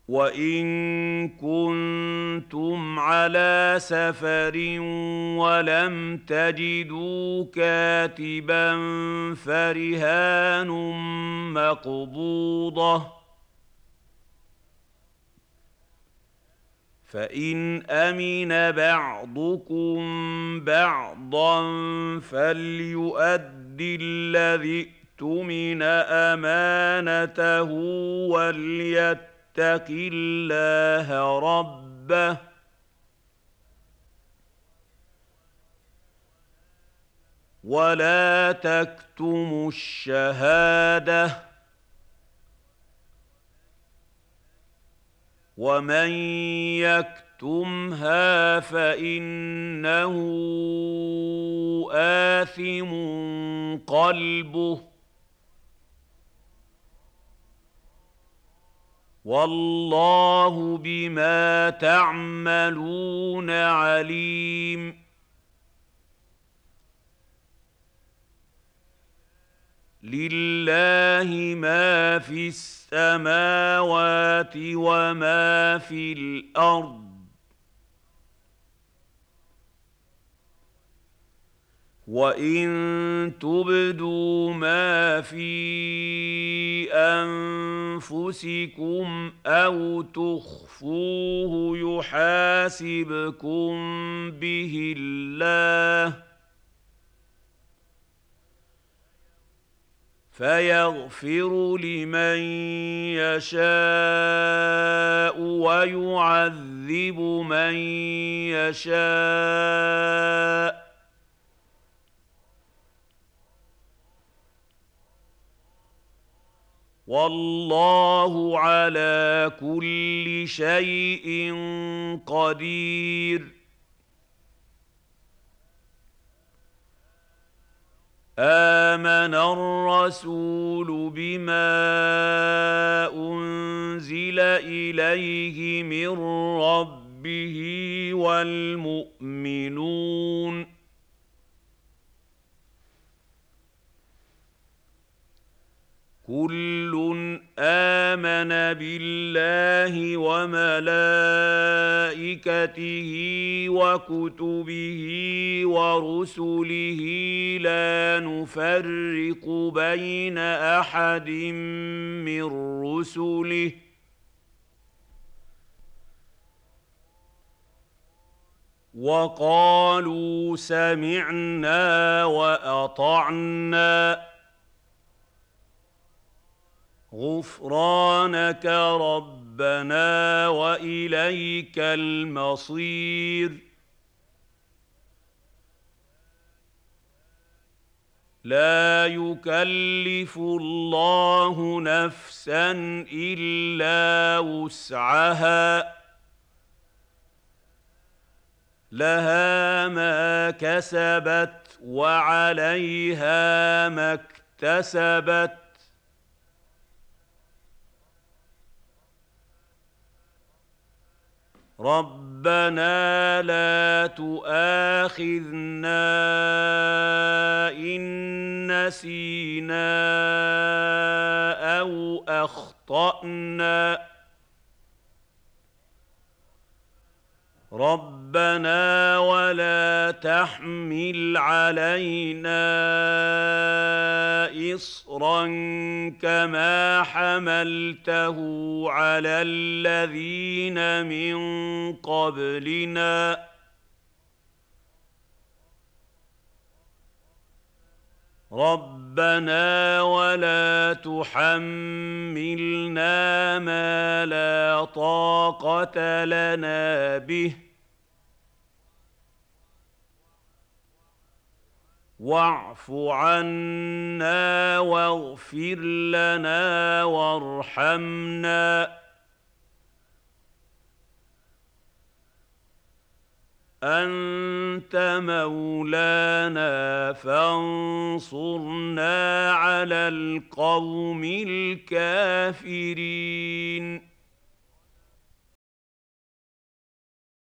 وَإِن كُنتُمْ عَلَىٰ سَفَرٍ وَلَمْ تَجِدُوا كَاتِبًا فَرِهَانٌ مَّقْبُوضَةٌ ۖ فَإِنْ أَمِنَ بَعْضُكُم بَعْضًا فَلْيُؤَدِّ الَّذِي اؤْتُمِنَ أَمَانَتَهُ وَلْيَتَّقِ اللَّهَ رَبَّهُ ۖ وَلَا تَكْتُمُوا الشَّهَادَةَ ۚ وَمَن يَكْتُمْهَا فَإِنَّهُ آثِمٌ قَلْبُهُ ۗ وَاللَّهُ بِمَا تَعْمَلُونَ عَلِيمٌ. لِلَّهِ مَا فِي السَّمَاوَاتِ وَمَا فِي الْأَرْضِ ۚ وَإِن تُبْدُوا مَا فِي أَنفُسِكُمْ أَوْ تُخْفُوهُ يُحَاسِبْكُم بِهِ اللَّهُ ۖ فَيَغْفِرُ لِمَن يَشَاءُ وَيُعَذِّبُ مَن يَشَاءُ ۗ وَاللَّهُ عَلَىٰ كُلِّ شَيْءٍ قَدِيرٌ. آمَنَ الرَّسُولُ بِمَا أُنزِلَ إِلَيْهِ مِن رَّبِّهِ وَالْمُؤْمِنُونَ كُلٌّ آمَنَ بِاللَّهِ وَمَلَائِكَتِهِ وَكُتُبِهِ وَرُسُلِهِ لَا نُفَرِّقُ بَيْنَ أَحَدٍ مِّن رُّسُلِهِ ۚ وَقَالُوا سَمِعْنَا وَأَطَعْنَا ۖ غُفْرَانَكَ رَبَّنَا وَإِلَيْكَ الْمَصِيرُ. لَا يُكَلِّفُ اللَّهُ نَفْسًا إِلَّا وُسْعَهَا ۚ لَهَا مَا كَسَبَتْ وَعَلَيْهَا مَا اكْتَسَبَتْ ۗ رَبَّنَا لَا تُؤَاخِذْنَا إِن نَّسِينَا أَوْ أَخْطَأْنَا ۚ رَبَّنَا وَلَا تَحْمِلْ عَلَيْنَا إِصْرًا كَمَا حَمَلْتَهُ عَلَى الَّذِينَ مِن قَبْلِنَا ۚ رَبَّنَا وَلَا تُحَمِّلْنَا مَا لَا طَاقَةَ لَنَا بِهِ ۖ وَاعْفُ عَنَّا وَاغْفِرْ لَنَا وَارْحَمْنَا ۚ أَنتَ مَوْلَانَا فَانصُرْنَا عَلَى الْقَوْمِ الْكَافِرِينَ.